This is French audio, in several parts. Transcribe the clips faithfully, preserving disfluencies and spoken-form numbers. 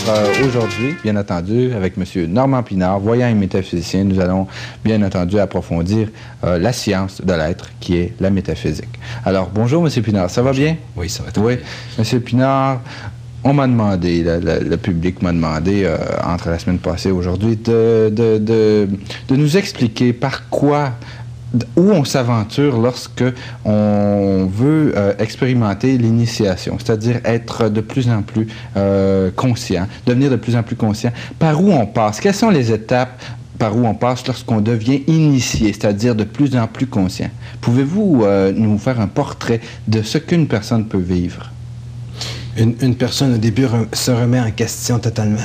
euh, aujourd'hui, bien entendu, avec M. Normand Pinard, voyant et métaphysicien, nous allons bien entendu approfondir euh, la science de l'être qui est la métaphysique. Alors, bonjour M. Pinard, ça va bien? Oui, ça va très oui. bien. M. Pinard, on m'a demandé, le, le, le public m'a demandé, euh, entre la semaine passée et aujourd'hui, de, de, de, de nous expliquer par quoi, où on s'aventure lorsque on veut euh, expérimenter l'initiation, c'est-à-dire être de plus en plus euh, conscient, devenir de plus en plus conscient. Par où on passe? Quelles sont les étapes par où on passe lorsqu'on devient initié, c'est-à-dire de plus en plus conscient? Pouvez-vous euh, nous faire un portrait de ce qu'une personne peut vivre? Une, une personne, au début, re, se remet en question totalement.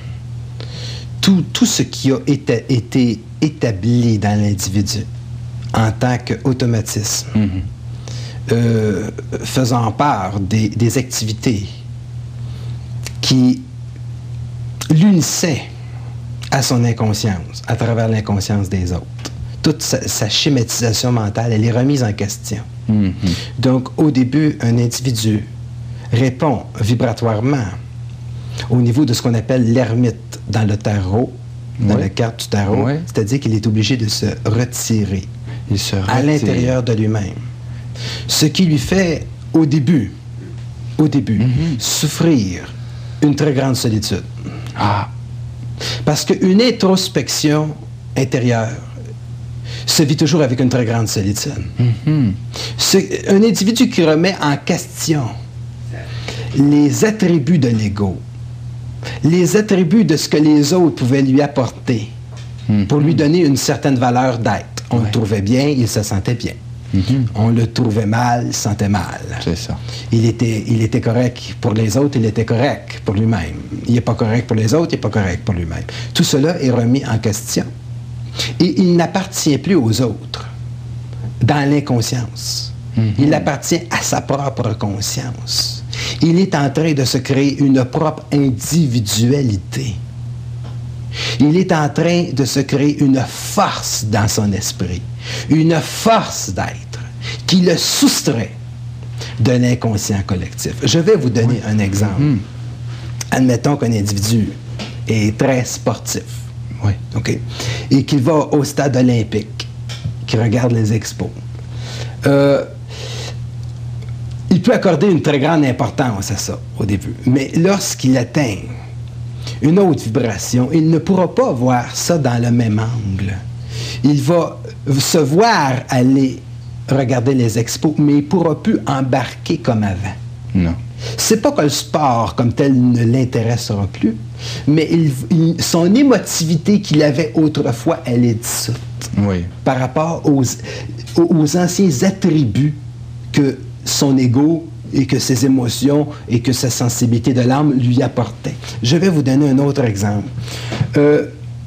Tout, tout ce qui a été, été établi dans l'individu en tant qu'automatisme, mm-hmm. euh, faisant part des, des activités qui l'unissaient à son inconscience, à travers l'inconscience des autres. Toute sa, sa schématisation mentale, elle est remise en question. Mm-hmm. Donc, au début, un individu répond vibratoirement au niveau de ce qu'on appelle l'ermite dans le tarot, dans oui. la carte du tarot, oui. c'est-à-dire qu'il est obligé de se retirer, Il se retire. à l'intérieur de lui-même. Ce qui lui fait, au début, au début, mm-hmm. souffrir une très grande solitude. Ah. Parce qu'une introspection intérieure se vit toujours avec une très grande solitude. Mm-hmm. C'est un individu qui remet en question les attributs de l'ego, les attributs de ce que les autres pouvaient lui apporter mm-hmm. pour lui donner une certaine valeur d'être. On ouais. le trouvait bien, il se sentait bien. Mm-hmm. On le trouvait mal, il se sentait mal. C'est ça. Il était, il était correct pour les autres, il était correct pour lui-même. Il n'est pas correct pour les autres, il n'est pas correct pour lui-même. Tout cela est remis en question. Et il n'appartient plus aux autres dans l'inconscience. Mm-hmm. Il appartient à sa propre conscience. Il est en train de se créer une propre individualité. Il est en train de se créer une force dans son esprit, une force d'être qui le soustrait de l'inconscient collectif. Je vais vous donner oui. un exemple. Mm-hmm. Admettons qu'un individu est très sportif, oui. okay, et qu'il va au stade olympique, qu'il regarde les expos. Euh, Il peut accorder une très grande importance à ça au début. Mais lorsqu'il atteint une autre vibration, il ne pourra pas voir ça dans le même angle. Il va se voir aller regarder les expos, mais il ne pourra plus embarquer comme avant. Non. C'est pas que le sport comme tel ne l'intéressera plus, mais il, il, son émotivité qu'il avait autrefois, elle est dissoute. Oui. Par rapport aux, aux anciens attributs que son ego et que ses émotions et que sa sensibilité de l'âme lui apportaient. Je vais vous donner un autre exemple. Euh,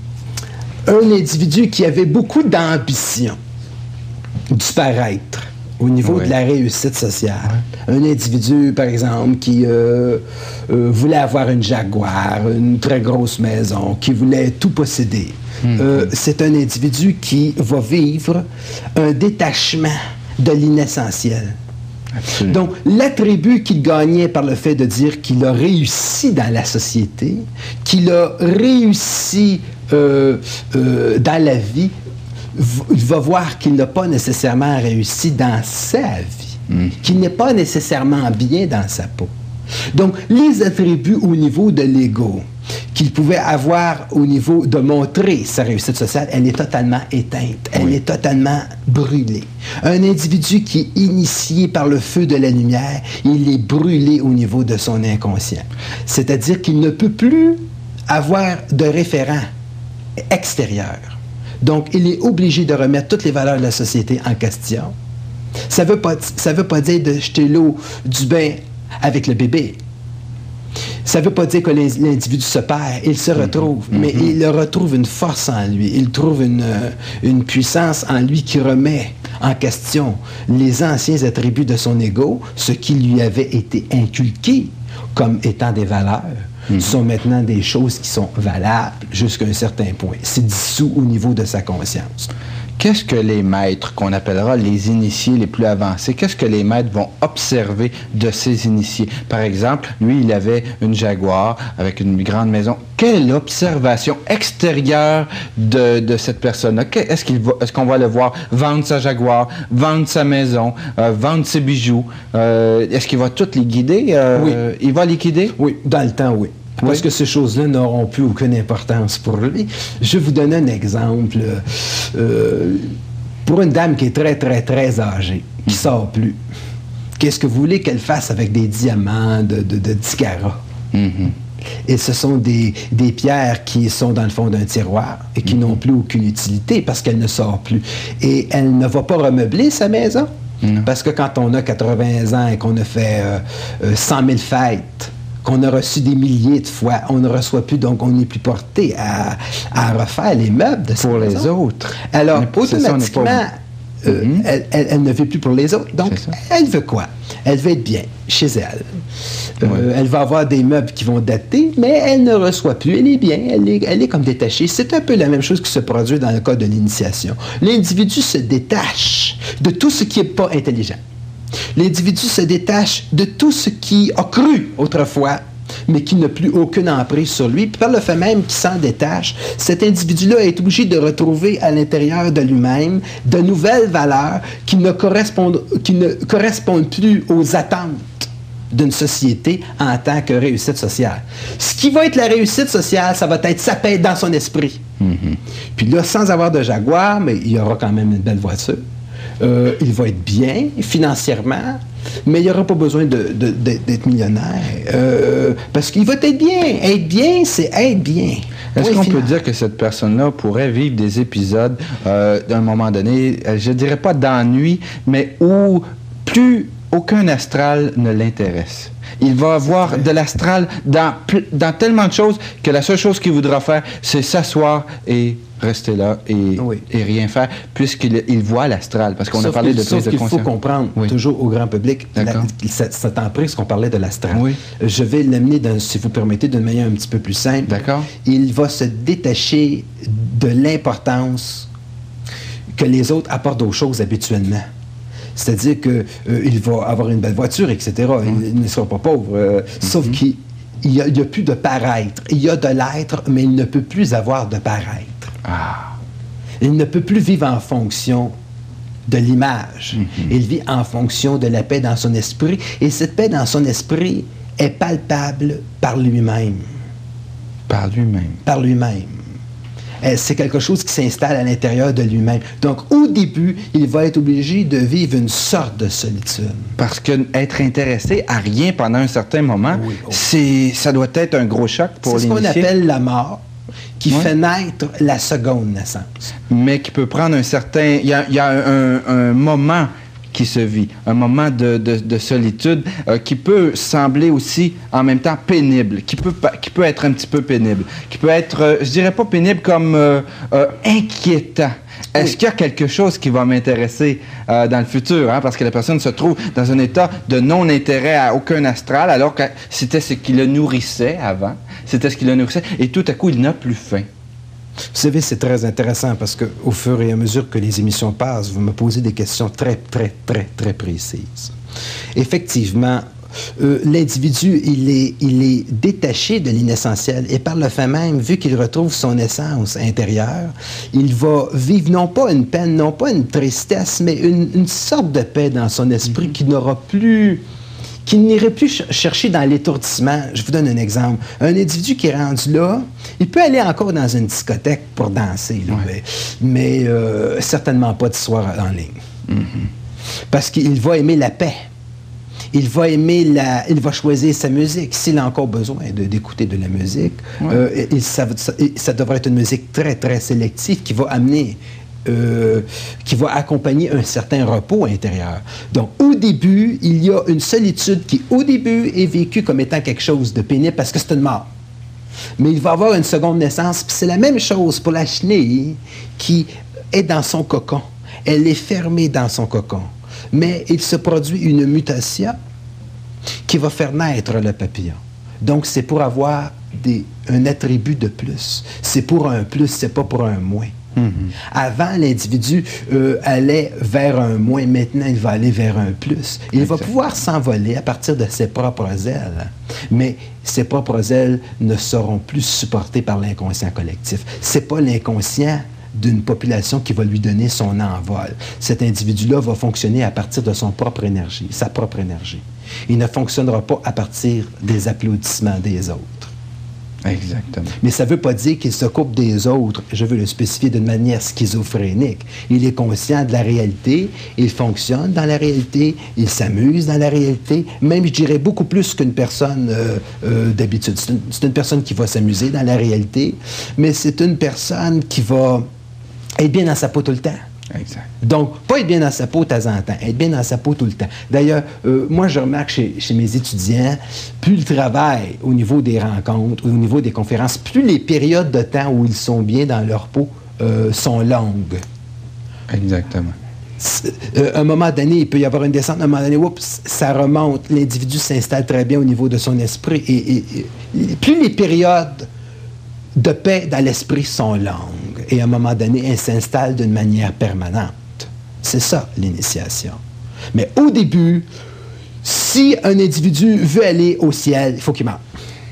un individu qui avait beaucoup d'ambition du paraître au niveau oui. de la réussite sociale. Oui. Un individu, par exemple, qui euh, euh, voulait avoir une Jaguar, une très grosse maison, qui voulait tout posséder. Mm-hmm. Euh, c'est un individu qui va vivre un détachement de l'inessentiel. Absolument. Donc, l'attribut qu'il gagnait par le fait de dire qu'il a réussi dans la société, qu'il a réussi euh, euh, dans la vie, il va voir qu'il n'a pas nécessairement réussi dans sa vie, mmh. qu'il n'est pas nécessairement bien dans sa peau. Donc, les attributs au niveau de l'ego qu'il pouvait avoir au niveau de montrer sa réussite sociale, elle est totalement éteinte, elle oui. est totalement brûlée. Un individu qui est initié par le feu de la lumière, il est brûlé au niveau de son inconscient. C'est-à-dire qu'il ne peut plus avoir de référent extérieur. Donc, il est obligé de remettre toutes les valeurs de la société en question. Ça ne veut pas, ça veut pas dire de jeter l'eau du bain avec le bébé. Ça ne veut pas dire que l'individu se perd, il se retrouve, mm-hmm. mais il retrouve une force en lui, il trouve une, une puissance en lui qui remet en question les anciens attributs de son ego, ce qui lui avait été inculqué comme étant des valeurs, mm-hmm. sont maintenant des choses qui sont valables jusqu'à un certain point. C'est dissous au niveau de sa conscience. qu'est-ce que les maîtres, qu'on appellera les initiés les plus avancés, qu'est-ce que les maîtres vont observer de ces initiés? Par exemple, lui, il avait une Jaguar avec une grande maison. Quelle observation extérieure de, de cette personne-là? Est-ce qu'il va, est-ce qu'on va le voir vendre sa Jaguar, vendre sa maison, euh, vendre ses bijoux? Euh, est-ce qu'il va toutes les guider? Euh, Oui. Il va les guider? Oui, dans le temps, oui. Parce Oui. que ces choses-là n'auront plus aucune importance pour lui. Je vais vous donner un exemple. Euh, pour une dame qui est très, très, très âgée, qui ne sort plus, qu'est-ce que vous voulez qu'elle fasse avec des diamants de, de, de dix carats? Mm-hmm. Et ce sont des, des pierres qui sont dans le fond d'un tiroir et qui mm-hmm. n'ont plus aucune utilité parce qu'elle ne sort plus. Et elle ne va pas remeubler sa maison. Mm-hmm. Parce que quand on a quatre-vingts ans et qu'on a fait euh, euh, cent mille fêtes, qu'on a reçu des milliers de fois, on ne reçoit plus, donc on n'est plus porté à, à refaire les meubles de sa Pour maison. les autres. Alors, Mais pour ça, automatiquement, on n'est pas... Euh, Mm-hmm. elle, elle, elle ne vit plus pour les autres. Donc, elle veut quoi? Elle veut être bien chez elle. Euh, Oui. Elle va avoir des meubles qui vont dater, mais elle ne reçoit plus. Elle est bien, elle est, elle est comme détachée. C'est un peu la même chose qui se produit dans le cas de l'initiation. L'individu se détache de tout ce qui n'est pas intelligent. L'individu se détache de tout ce qui a cru autrefois, mais qui n'a plus aucune emprise sur lui. Puis par le fait même qu'il s'en détache, cet individu-là est obligé de retrouver à l'intérieur de lui-même de nouvelles valeurs qui ne correspondent, qui ne correspondent plus aux attentes d'une société en tant que réussite sociale. Ce qui va être la réussite sociale, ça va être sa paix dans son esprit. Mm-hmm. Puis là, sans avoir de Jaguar, mais il y aura quand même une belle voiture. Euh, il va être bien financièrement, mais il n'y aura pas besoin de, de, de, d'être millionnaire. Euh, parce qu'il va être bien. Être bien, c'est être bien. Est-ce Oui, qu'on finalement. peut dire que cette personne-là pourrait vivre des épisodes euh, d'un moment donné, euh, je dirais pas d'ennui, mais où plus aucun astral ne l'intéresse? Il va avoir de l'astral dans, dans tellement de choses que la seule chose qu'il voudra faire, c'est s'asseoir et rester là et, oui. et rien faire, puisqu'il il voit l'astral. Parce qu'on sauf a parlé de sauf prise de qu'il conscience. faut comprendre, oui. toujours au grand public, la, cette, cette emprise qu'on parlait de l'astral. Oui. Je vais l'amener, dans, si vous permettez, d'une manière un petit peu plus simple. D'accord. Il va se détacher de l'importance que les autres apportent aux choses habituellement. C'est-à-dire qu'il euh, va avoir une belle voiture, et cetera. Mmh. Il, il ne sera pas pauvre. Euh, mmh. Sauf qu'il n'y a, a plus de paraître. Il y a de l'être, mais il ne peut plus avoir de paraître. Ah. Il ne peut plus vivre en fonction de l'image. Mmh. Il vit en fonction de la paix dans son esprit. Et cette paix dans son esprit est palpable par lui-même. Par lui-même. Par lui-même. C'est quelque chose qui s'installe à l'intérieur de lui-même. Donc, au début, il va être obligé de vivre une sorte de solitude. Parce que être intéressé à rien pendant un certain moment, oui, oh. c'est, ça doit être un gros choc pour l'initié. C'est ce qu'on appelle la mort, qui oui. fait naître la seconde naissance. Mais qui peut prendre un certain... Il y a, il y a un, un moment qui se vit, un moment de, de, de solitude euh, qui peut sembler aussi en même temps pénible, qui peut, qui peut être un petit peu pénible, qui peut être, euh, je dirais pas pénible comme euh, euh, inquiétant. Est-ce oui. qu'il y a quelque chose qui va m'intéresser euh, dans le futur? Hein? Parce que la personne se trouve dans un état de non-intérêt à aucun astral, alors que c'était ce qui le nourrissait avant, c'était ce qui le nourrissait, et tout à coup, il n'a plus faim. Vous savez, c'est très intéressant parce qu'au fur et à mesure que les émissions passent, vous me posez des questions très, très, très, très précises. Effectivement, euh, l'individu, il est, il est détaché de l'inessentiel et par le fait même, vu qu'il retrouve son essence intérieure, il va vivre non pas une peine, non pas une tristesse, mais une, une sorte de paix dans son esprit mm-hmm. qui n'aura plus... qui n'irait plus ch- chercher dans l'étourdissement. Je vous donne un exemple. Un individu qui est rendu là, il peut aller encore dans une discothèque pour danser, là, ouais. mais, mais euh, certainement pas de soir en ligne. Mm-hmm. Parce qu'il va aimer la paix. Il va aimer la... Il va choisir sa musique. S'il a encore besoin de, d'écouter de la musique, ouais. euh, il, ça, ça, ça devrait être une musique très, très sélective qui va amener... Euh, qui va accompagner un certain repos intérieur. Donc, au début, il y a une solitude qui, au début, est vécue comme étant quelque chose de pénible parce que c'est une mort. Mais il va avoir une seconde naissance. Puis c'est la même chose pour la chenille qui est dans son cocon. Elle est fermée dans son cocon. Mais il se produit une mutation qui va faire naître le papillon. Donc, c'est pour avoir des, un attribut de plus. C'est pour un plus, c'est pas pour un moins. Mm-hmm. Avant, l'individu euh, allait vers un moins. Maintenant, il va aller vers un plus. Il exact. Va pouvoir s'envoler à partir de ses propres ailes. Mais ses propres ailes ne seront plus supportées par l'inconscient collectif. Ce n'est pas l'inconscient d'une population qui va lui donner son envol. Cet individu-là va fonctionner à partir de son propre énergie, sa propre énergie. Il ne fonctionnera pas à partir des applaudissements des autres. Exactement. Mais ça ne veut pas dire qu'il se coupe des autres, je veux le spécifier d'une manière schizophrénique. Il est conscient de la réalité, il fonctionne dans la réalité, il s'amuse dans la réalité, même, je dirais, beaucoup plus qu'une personne euh, euh, d'habitude. C'est une, c'est une personne qui va s'amuser dans la réalité, mais c'est une personne qui va être bien dans sa peau tout le temps. Exact. Donc, pas être bien dans sa peau de temps en temps, être bien dans sa peau tout le temps. D'ailleurs, euh, moi, je remarque chez, chez mes étudiants, plus ils travaillent au niveau des rencontres, au niveau des conférences, plus les périodes de temps où ils sont bien dans leur peau euh, sont longues. Exactement. Euh, à un moment donné, il peut y avoir une descente, à un moment donné, oups, ça remonte, l'individu s'installe très bien au niveau de son esprit. Et, et, et plus les périodes de paix dans l'esprit sont longues, et à un moment donné, elles s'installent d'une manière permanente. C'est ça, l'initiation. Mais au début, si un individu veut aller au ciel, il faut qu'il meure.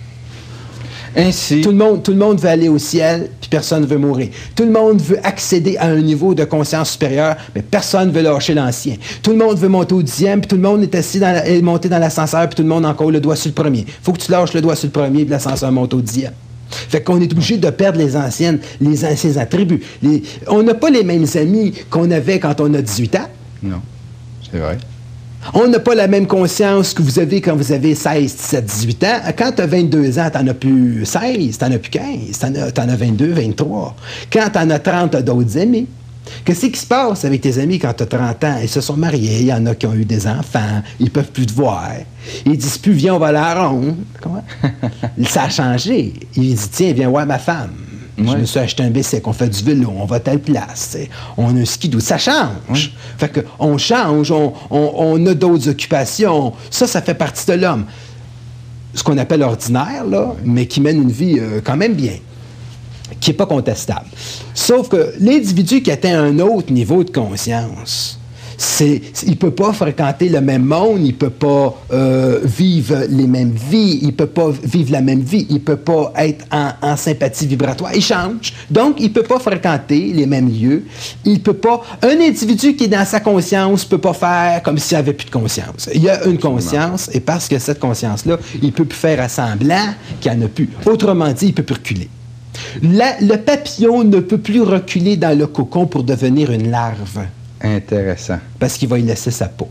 Ainsi, tout le monde, tout le monde veut aller au ciel, puis personne ne veut mourir. Tout le monde veut accéder à un niveau de conscience supérieure, mais personne ne veut lâcher l'ancien. Tout le monde veut monter au dixième, puis tout le monde est assis dans la, est monté dans l'ascenseur, puis tout le monde a encore le doigt sur le premier. Il faut que tu lâches le doigt sur le premier, puis l'ascenseur monte au dixième. Fait qu'on est obligé de perdre les anciennes, les anciens attributs. Les, on n'a pas les mêmes amis qu'on avait quand on a dix-huit ans. Non, c'est vrai. On n'a pas la même conscience que vous avez quand vous avez seize, dix-sept, dix-huit ans. Quand tu as vingt-deux ans, tu n'en as plus seize, tu n'en as plus quinze, tu en as, t'en as vingt-deux, vingt-trois. Quand tu en as trente, tu as d'autres amis. Qu'est-ce qui se passe avec tes amis quand tu as trente ans? Ils se sont mariés, il y en a qui ont eu des enfants, ils ne peuvent plus te voir. Ils disent plus, viens, on va à la ronde. Comment? Ça a changé. Ils disent, tiens, viens voir ma femme. Ouais. Je me suis acheté un bicycle, on fait du vélo, on va à telle place. T'sais. On a un skidoo. Ça change. Ouais. Fait que on change, on, on, on a d'autres occupations. Ça, ça fait partie de l'homme. Ce qu'on appelle ordinaire, là, ouais. mais qui mène une vie euh, quand même bien, qui n'est pas contestable. Sauf que l'individu qui atteint un autre niveau de conscience, c'est, il ne peut pas fréquenter le même monde, il ne peut pas euh, vivre les mêmes vies, il ne peut pas vivre la même vie, il ne peut pas être en, en sympathie vibratoire. Il change. Donc, il ne peut pas fréquenter les mêmes lieux. Il peut pas... Un individu qui est dans sa conscience ne peut pas faire comme s'il n'avait plus de conscience. Il y a une conscience, et parce que cette conscience-là, il ne peut plus faire à semblant qu'il n'y en a plus. Autrement dit, il ne peut plus reculer. La, le papillon ne peut plus reculer dans le cocon pour devenir une larve. Intéressant. Parce qu'il va y laisser sa peau.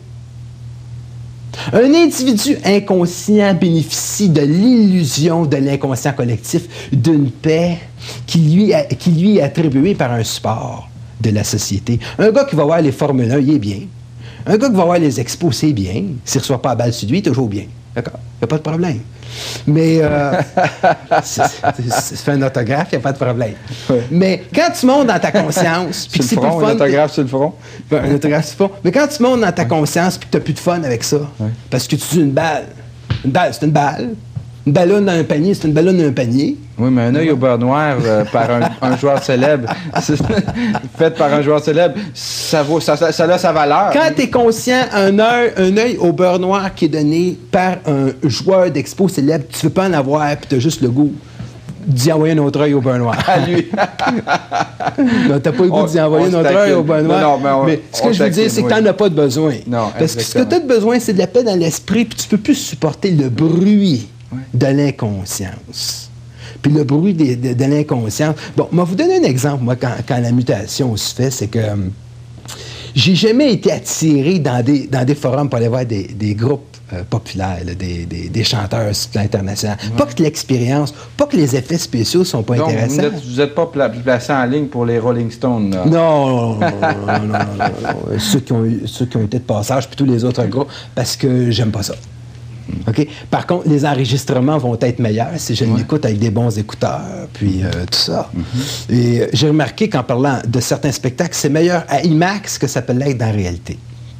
Un individu inconscient bénéficie de l'illusion de l'inconscient collectif, d'une paix qui lui, a, qui lui est attribuée par un support de la société. Un gars qui va voir les Formule un, il est bien. Un gars qui va voir les expos, c'est bien. S'il ne reçoit pas la balle sur lui, il est toujours bien. D'accord? Il n'y a pas de problème. Mais, euh, c'est, c'est, c'est un autographe, il n'y a pas de problème. Ouais. Mais quand tu montes dans ta conscience, puis que c'est front, plus fun... Un autographe sur le front? Ben, un autographe sur le front. Mais quand tu montes dans ta conscience, puis que tu n'as plus de fun avec ça, ouais. parce que tu dis une balle, une balle, c'est une balle. Une ballonne dans un panier, c'est une ballonne dans un panier. Oui, mais un œil au beurre noir euh, par un, un joueur célèbre, fait par un joueur célèbre, ça, vaut, ça, ça, ça a sa valeur. Quand tu es conscient, un œil, un œil au beurre noir qui est donné par un joueur d'expo célèbre, tu ne veux pas en avoir, puis tu as juste le goût d'y envoyer un autre œil au beurre noir. À lui. Non, tu n'as pas le goût d'y envoyer un autre œil au beurre noir. Non, non, mais, on, mais ce que je veux dire, c'est que tu n'en as pas de besoin. Non, parce que ce que tu as de besoin, c'est de la paix dans l'esprit, puis tu ne peux plus supporter le bruit de l'inconscience. Puis le bruit de, de, de l'inconscience. Bon, je vais vous donner un exemple, moi, quand, quand la mutation se fait, c'est que euh, j'ai jamais été attiré dans des, dans des forums pour aller voir des, des groupes euh, populaires, là, des, des, des chanteurs sur l'international. Ouais. Pas que l'expérience, pas que les effets spéciaux sont pas Donc, intéressants. Vous n'êtes pas pla- placé en ligne pour les Rolling Stones, là. Non, non, non, non, non, non, non, non. Ceux, qui ont eu, ceux qui ont été de passage, puis tous les autres groupes, parce que j'aime pas ça. Okay? Par contre, les enregistrements vont être meilleurs si je ouais. l'écoute avec des bons écouteurs, puis euh, tout ça. Mm-hmm. Et euh, j'ai remarqué qu'en parlant de certains spectacles, c'est meilleur à IMAX que ça peut l'être dans la réalité.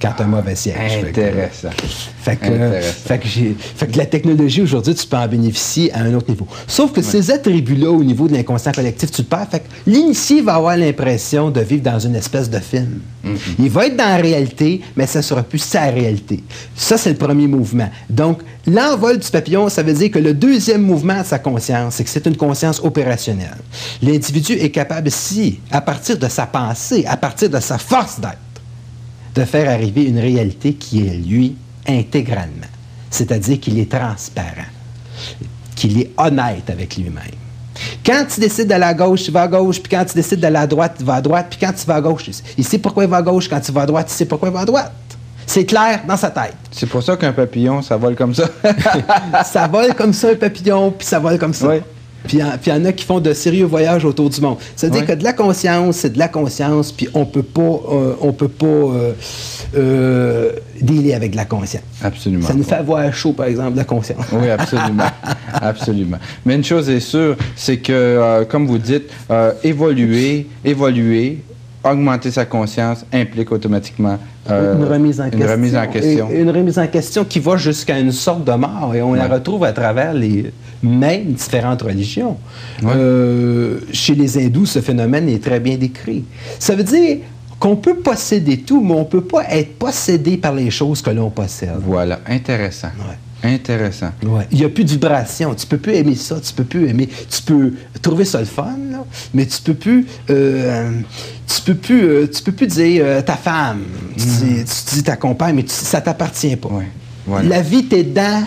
quand tu as un mauvais siège. Intéressant. Fait que, euh, fait que, j'ai, fait que la technologie, aujourd'hui, tu peux en bénéficier à un autre niveau. Sauf que ouais. ces attributs-là, au niveau de l'inconscient collectif, tu le perds. Fait que l'initié va avoir l'impression de vivre dans une espèce de film. Mm-hmm. Il va être dans la réalité, mais ça ne sera plus sa réalité. Ça, c'est le premier mouvement. Donc, l'envol du papillon, ça veut dire que le deuxième mouvement de sa conscience, c'est que c'est une conscience opérationnelle. L'individu est capable, si, à partir de sa pensée, à partir de sa force d'être, de faire arriver une réalité qui est, lui, intégralement. C'est-à-dire qu'il est transparent, qu'il est honnête avec lui-même. Quand tu décides d'aller à gauche, tu vas à gauche, puis quand tu décides d'aller à droite, tu vas à droite, puis quand tu vas à gauche, il sait pourquoi il va à gauche, quand tu vas à droite, il sait pourquoi il va à droite. C'est clair dans sa tête. C'est pour ça qu'un papillon, ça vole comme ça. Ça vole comme ça, un papillon, puis ça vole comme ça. Oui. Puis il y en a qui font de sérieux voyages autour du monde. C'est-à-dire oui. que de la conscience, c'est de la conscience, puis on peut pas, euh, on peut pas euh, euh, dealer avec de la conscience. Absolument. Ça nous fait avoir chaud, par exemple, de la conscience. Oui, absolument. Absolument. Mais une chose est sûre, c'est que, euh, comme vous dites, euh, évoluer, évoluer, augmenter sa conscience implique automatiquement euh, une, remise en une question, remise en question. Et, une remise en question qui va jusqu'à une sorte de mort. Et on ouais. la retrouve à travers les mêmes différentes religions. Ouais. Euh, chez les hindous, ce phénomène est très bien décrit. Ça veut dire qu'on peut posséder tout, mais on ne peut pas être possédé par les choses que l'on possède. Voilà, intéressant. Ouais. Intéressant. Ouais. Il n'y a plus de vibration. Tu ne peux plus aimer ça. Tu peux plus aimer. Tu peux trouver ça le fun, là, mais tu peux plus. Euh, tu peux plus. Euh, tu peux plus dire euh, ta femme. Mm. Tu, dis, tu dis ta compagne, mais tu, ça ne t'appartient pas. Ouais. Voilà. La vie t'est dedans,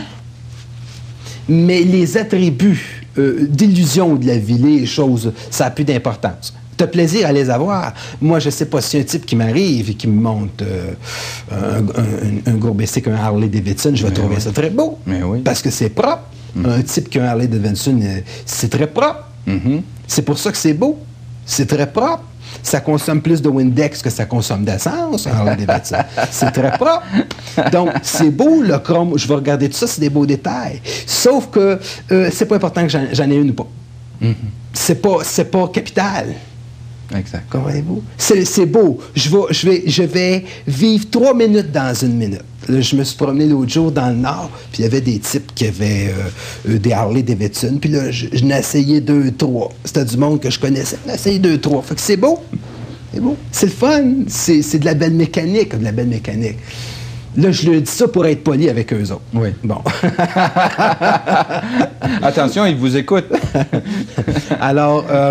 mais les attributs euh, d'illusion de la vie, les choses, ça n'a plus d'importance. Tu as plaisir à les avoir. Moi, je ne sais pas si un type qui m'arrive et qui me monte euh, un, un, un gros B C qu'un Harley Davidson, je vais Mais trouver oui. ça très beau. Mais oui. Parce que c'est propre. Mm. Un type qui a un Harley Davidson, c'est très propre. Mm-hmm. C'est pour ça que c'est beau. C'est très propre. Ça consomme plus de Windex que ça consomme d'essence, un Harley Davidson. C'est très propre. Donc, c'est beau, le chrome. Je vais regarder tout ça, c'est des beaux détails. Sauf que euh, c'est pas important que j'en, j'en ai une ou pas. Mm-hmm. C'est pas, c'est pas capital. Exact. Comprenez-vous? C'est, c'est beau. Je vais, je, vais, je vais vivre trois minutes dans une minute. Là, je me suis promené l'autre jour dans le Nord, puis il y avait des types qui avaient euh, des Harley Davidson, puis là, je, je n'ai essayé deux, trois. C'était du monde que je connaissais. Je n'ai essayé deux, trois. Fait que c'est beau. C'est beau. C'est le fun. C'est, c'est de la belle mécanique, de la belle mécanique. Là, je lui dis ça pour être poli avec eux autres. Oui. Bon. Attention, ils vous écoutent. Alors, euh...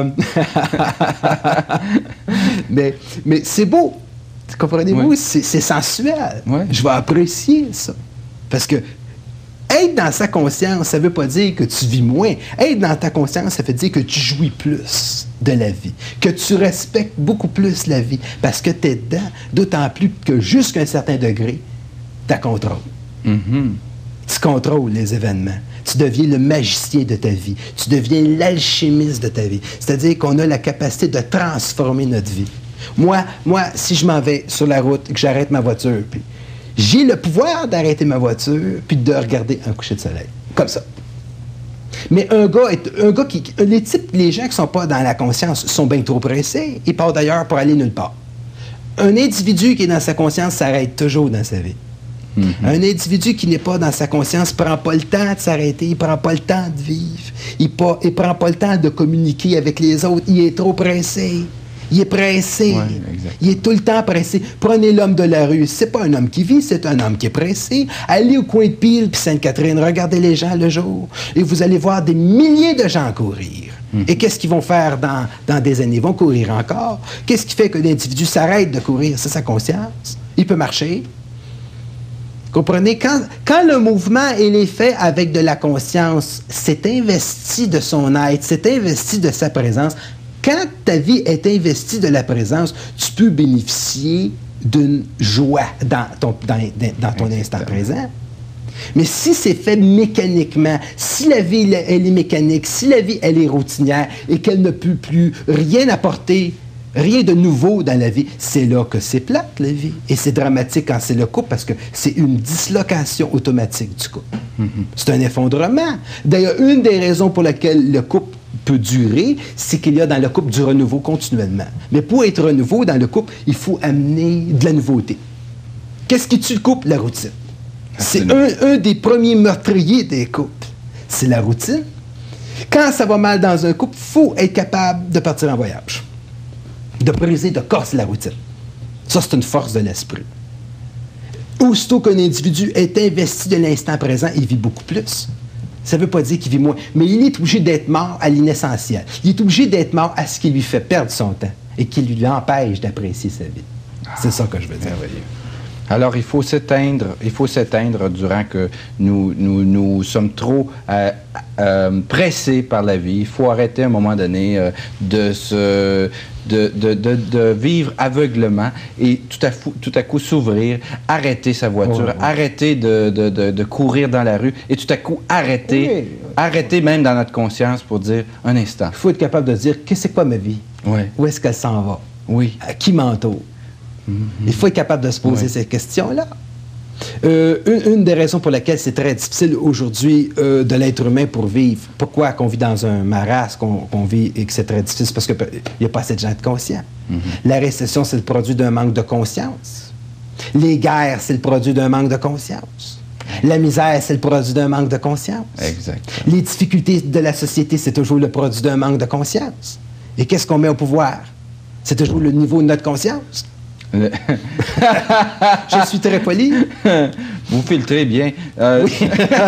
mais, mais c'est beau. Comprenez-vous? Oui. C'est, c'est sensuel. Oui. Je vais apprécier ça. Parce que être dans sa conscience, ça ne veut pas dire que tu vis moins. Être dans ta conscience, ça veut dire que tu jouis plus de la vie, que tu respectes beaucoup plus la vie, parce que tu es dedans, d'autant plus que jusqu'à un certain degré, tu contrôles. Mm-hmm. Tu contrôles les événements. Tu deviens le magicien de ta vie. Tu deviens l'alchimiste de ta vie. C'est-à-dire qu'on a la capacité de transformer notre vie. Moi, moi, si je m'en vais sur la route et que j'arrête ma voiture, puis j'ai le pouvoir d'arrêter ma voiture puis de regarder un coucher de soleil. Comme ça. Mais un gars, est, un gars qui... Les types, les gens qui ne sont pas dans la conscience sont bien trop pressés. Ils partent d'ailleurs pour aller nulle part. Un individu qui est dans sa conscience s'arrête toujours dans sa vie. Mm-hmm. Un individu qui n'est pas dans sa conscience ne prend pas le temps de s'arrêter, il ne prend pas le temps de vivre, il ne prend pas le temps de communiquer avec les autres, il est trop pressé. Il est pressé. Ouais, il est tout le temps pressé. Prenez l'homme de la rue. C'est pas un homme qui vit, c'est un homme qui est pressé. Allez au coin de Peel puis Sainte-Catherine, regardez les gens le jour et vous allez voir des milliers de gens courir. Mmh. Et qu'est-ce qu'ils vont faire dans, dans des années? Ils vont courir encore. Qu'est-ce qui fait que l'individu s'arrête de courir? C'est sa conscience. Il peut marcher. Comprenez? Quand, quand le mouvement il est fait avec de la conscience, c'est investi de son être, c'est investi de sa présence. Quand ta vie est investie de la présence, tu peux bénéficier d'une joie dans ton, dans, dans ton instant présent. Mais si c'est fait mécaniquement, si la vie elle est mécanique, si la vie elle est routinière et qu'elle ne peut plus rien apporter, rien de nouveau dans la vie, c'est là que c'est plate, la vie. Et c'est dramatique quand c'est le couple parce que c'est une dislocation automatique du couple. Mm-hmm. C'est un effondrement. D'ailleurs, une des raisons pour lesquelles le couple peut durer, c'est qu'il y a dans le couple du renouveau continuellement. Mais pour être renouveau dans le couple, il faut amener de la nouveauté. Qu'est-ce qui tue le couple? La routine. C'est un, un des premiers meurtriers des couples. C'est la routine. Quand ça va mal dans un couple, il faut être capable de partir en voyage. De briser, de casser la routine. Ça, c'est une force de l'esprit. Aussitôt qu'un individu est investi de l'instant présent, il vit beaucoup plus. Ça ne veut pas dire qu'il vit moins, mais il est obligé d'être mort à l'inessentiel. Il est obligé d'être mort à ce qui lui fait perdre son temps et qui lui empêche d'apprécier sa vie. C'est ça que je veux dire. Merveilleux. Alors, il faut s'éteindre, il faut s'éteindre durant que nous, nous, nous sommes trop euh, euh, pressés par la vie. Il faut arrêter à un moment donné euh, de, se, de, de, de, de vivre aveuglement et tout à, fou, tout à coup s'ouvrir, arrêter sa voiture, oh, oui. arrêter de, de, de, de courir dans la rue et tout à coup arrêter, oui. arrêter même dans notre conscience pour dire un instant. Il faut être capable de dire, qu'est-ce que c'est quoi ma vie? Oui. Où est-ce qu'elle s'en va? Oui. À qui m'entoure? Mm-hmm. Il faut être capable de se poser oui. ces questions-là. Euh, une, une des raisons pour lesquelles c'est très difficile aujourd'hui euh, de l'être humain pour vivre, pourquoi qu'on vit dans un marasme, qu'on qu'on vit et que c'est très difficile, c'est parce qu'il n'y a pas assez de gens de conscients. Mm-hmm. La récession, c'est le produit d'un manque de conscience. Les guerres, c'est le produit d'un manque de conscience. La misère, c'est le produit d'un manque de conscience. Exact. Les difficultés de la société, c'est toujours le produit d'un manque de conscience. Et qu'est-ce qu'on met au pouvoir? C'est toujours le niveau de notre conscience. Le... Je suis très poli. Vous filtrez bien. Euh... Oui.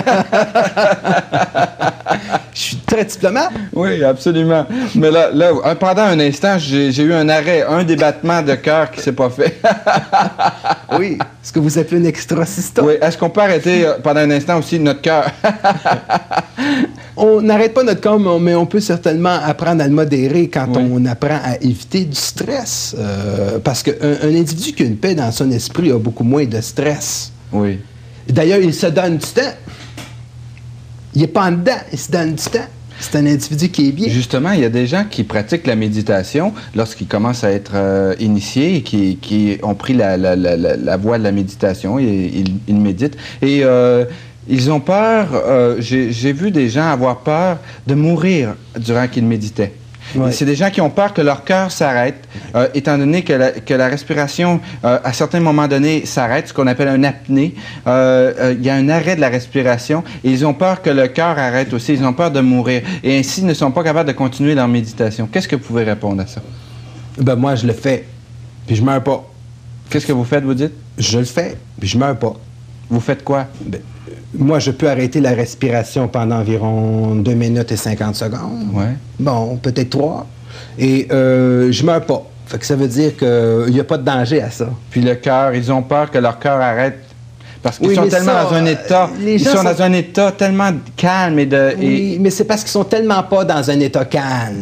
Je suis très diplomate. Oui, absolument. Mais là, là pendant un instant, j'ai eu un arrêt, un débattement de cœur qui ne s'est pas fait. Oui. Ce que vous appelez une extrasystole. Oui. Est-ce qu'on peut arrêter pendant un instant aussi notre cœur? On n'arrête pas notre corps, mais on peut certainement apprendre à le modérer quand oui. on apprend à éviter du stress. Euh, parce qu'un un individu qui a une paix dans son esprit a beaucoup moins de stress. Oui. D'ailleurs, il se donne du temps. Il n'est pas en dedans, il se donne du temps. C'est un individu qui est bien. Justement, il y a des gens qui pratiquent la méditation lorsqu'ils commencent à être euh, initiés et qui, qui ont pris la, la, la, la voie de la méditation et ils, ils méditent. Et euh, ils ont peur, euh, j'ai vu des gens avoir peur de mourir durant qu'ils méditaient. Ouais. C'est des gens qui ont peur que leur cœur s'arrête, euh, étant donné que la, que la respiration, euh, à certains moments donnés, s'arrête, ce qu'on appelle un apnée. Euh, euh, il y a un arrêt de la respiration et ils ont peur que le cœur arrête aussi. Ils ont peur de mourir et ainsi ne sont pas capables de continuer leur méditation. Qu'est-ce que vous pouvez répondre à ça? Ben moi, je le fais, puis je meurs pas. Qu'est-ce que vous faites, vous dites? Je le fais, puis je meurs pas. Vous faites quoi? Ben, moi, je peux arrêter la respiration pendant environ deux minutes et cinquante secondes. Ouais. Bon, peut-être trois. Et euh, je meurs pas. Fait que ça veut dire qu'il n'y a pas de danger à ça. Puis le cœur, ils ont peur que leur cœur arrête. Parce qu'ils oui, sont tellement ça, dans un état, ils sont, sont dans un état tellement calme et de... Oui, et... mais c'est parce qu'ils sont tellement pas dans un état calme.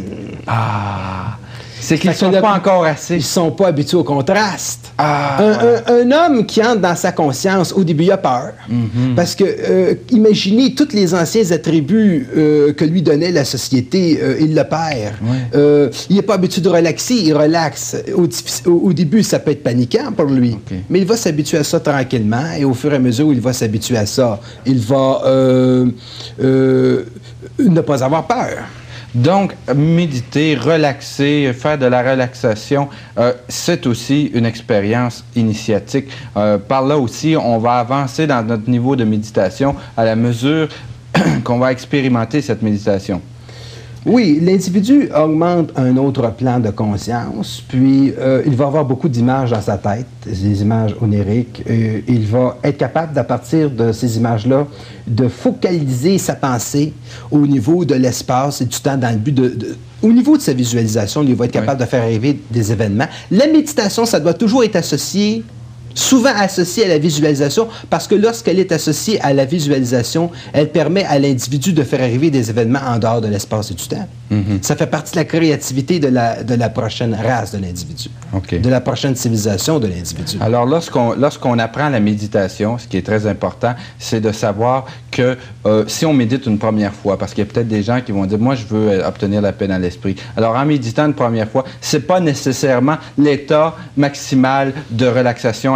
Ah... C'est qu'ils ne sont pas encore assez. Ils ne sont pas habitués au contraste. Ah, un, voilà. un, un homme qui entre dans sa conscience, au début, il a peur. Mm-hmm. Parce que, euh, imaginez tous les anciens attributs euh, que lui donnait la société, euh, il le perd. Ouais. Euh, il n'est pas habitué de relaxer, il relaxe. Au, au, au début, ça peut être paniquant pour lui. Okay. Mais il va s'habituer à ça tranquillement et au fur et à mesure où il va s'habituer à ça, il va euh, euh, ne pas avoir peur. Donc, méditer, relaxer, faire de la relaxation, euh, c'est aussi une expérience initiatique. Euh, par là aussi, on va avancer dans notre niveau de méditation à la mesure qu'on va expérimenter cette méditation. Oui, l'individu augmente un autre plan de conscience, puis euh, il va avoir beaucoup d'images dans sa tête, des images oniriques. Euh, il va être capable, à partir de ces images-là, de focaliser sa pensée au niveau de l'espace et du temps dans le but de... de au niveau de sa visualisation, il va être capable oui. de faire arriver des événements. La méditation, ça doit toujours être associé... souvent associée à la visualisation, parce que lorsqu'elle est associée à la visualisation, elle permet à l'individu de faire arriver des événements en dehors de l'espace et du temps. Mm-hmm. Ça fait partie de la créativité de la, de la prochaine race de l'individu, okay. de la prochaine civilisation de l'individu. Alors, lorsqu'on lorsqu'on apprend la méditation, ce qui est très important, c'est de savoir que euh, si on médite une première fois, parce qu'il y a peut-être des gens qui vont dire « moi, je veux obtenir la paix dans l'esprit ». Alors, en méditant une première fois, c'est pas nécessairement l'état maximal de relaxation à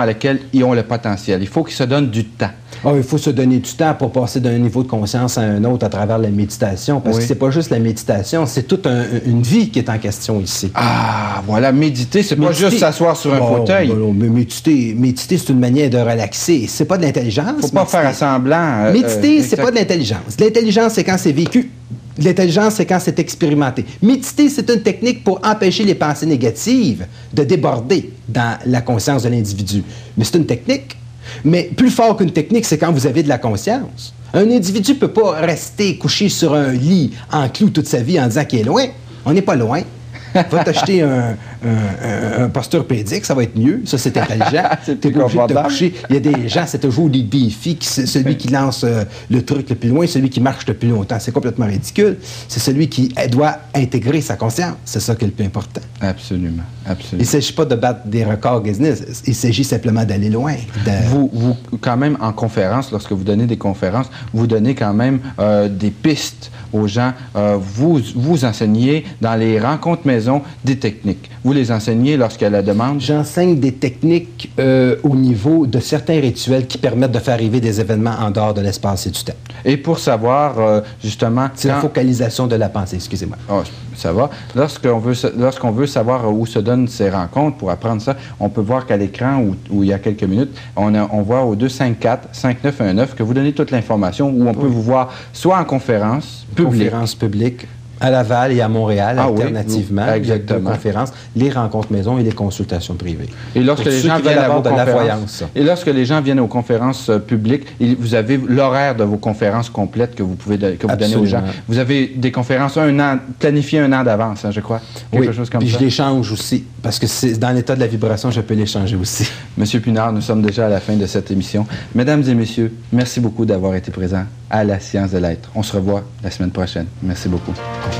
lesquels ils ont le potentiel. Il faut qu'ils se donnent du temps. Oh, il faut se donner du temps pour passer d'un niveau de conscience à un autre à travers la méditation. Parce oui. que c'est pas juste la méditation, c'est toute un, une vie qui est en question ici. Ah, voilà, méditer, c'est pas juste s'asseoir sur un bon, fauteuil. Bon, mais méditer, méditer c'est une manière de relaxer. C'est pas de l'intelligence. Faut pas méditer. faire semblant. Euh, méditer, euh, c'est pas de l'intelligence. L'intelligence, c'est quand c'est vécu. L'intelligence, c'est quand c'est expérimenté. Méditer, c'est une technique pour empêcher les pensées négatives de déborder dans la conscience de l'individu. Mais c'est une technique. Mais plus fort qu'une technique, c'est quand vous avez de la conscience. Un individu ne peut pas rester couché sur un lit en clou toute sa vie en disant qu'il est loin. On n'est pas loin. Va t'acheter un, un, un, un posturpédique, ça va être mieux. Ça, c'est intelligent. C'est T'es plus pas obligé de te confortable. coucher. Il y a des gens, c'est toujours des défis. Qui, c'est celui qui lance euh, le truc le plus loin, celui qui marche le plus longtemps. C'est complètement ridicule. C'est celui qui doit intégrer sa conscience. C'est ça qui est le plus important. Absolument, absolument. Il ne s'agit pas de battre des records Guinness. Il s'agit simplement d'aller loin. De... Vous, vous, quand même, en conférence, lorsque vous donnez des conférences, vous donnez quand même euh, des pistes aux gens. Euh, vous, vous enseignez dans les rencontres maison des techniques. Vous les enseignez lorsqu'il y a la demande. J'enseigne des techniques euh, au niveau de certains rituels qui permettent de faire arriver des événements en dehors de l'espace et du temps. Et pour savoir, euh, justement... C'est quand... la focalisation de la pensée, excusez-moi. Oh, ça va. Lorsqu'on veut, lorsqu'on veut savoir où se donnent ces rencontres, pour apprendre ça, on peut voir qu'à l'écran, où, où il y a quelques minutes, on, a, on voit au deux cinq quatre, cinq neuf un neuf que vous donnez toute l'information, où on peut oui. vous voir soit en conférence publique. Conférence publique. À Laval et à Montréal, ah, alternativement. Oui, il y a deux exactement. conférences, les rencontres maison et les consultations privées. Et lorsque Pour les ceux gens qui viennent veulent à vos avoir de la conférences, voyance. et lorsque les gens viennent aux conférences euh, publiques, il, vous avez l'horaire de vos conférences complètes que vous pouvez de, que vous donnez aux gens. Vous avez des conférences un an planifiées un an d'avance, hein, je crois, quelque oui, chose comme puis ça. je les change aussi parce que c'est dans l'état de la vibration, je peux les changer aussi. Monsieur Pinard, nous sommes déjà à la fin de cette émission. Mesdames et messieurs, merci beaucoup d'avoir été présents à la Science de l'être. On se revoit la semaine prochaine. Merci beaucoup.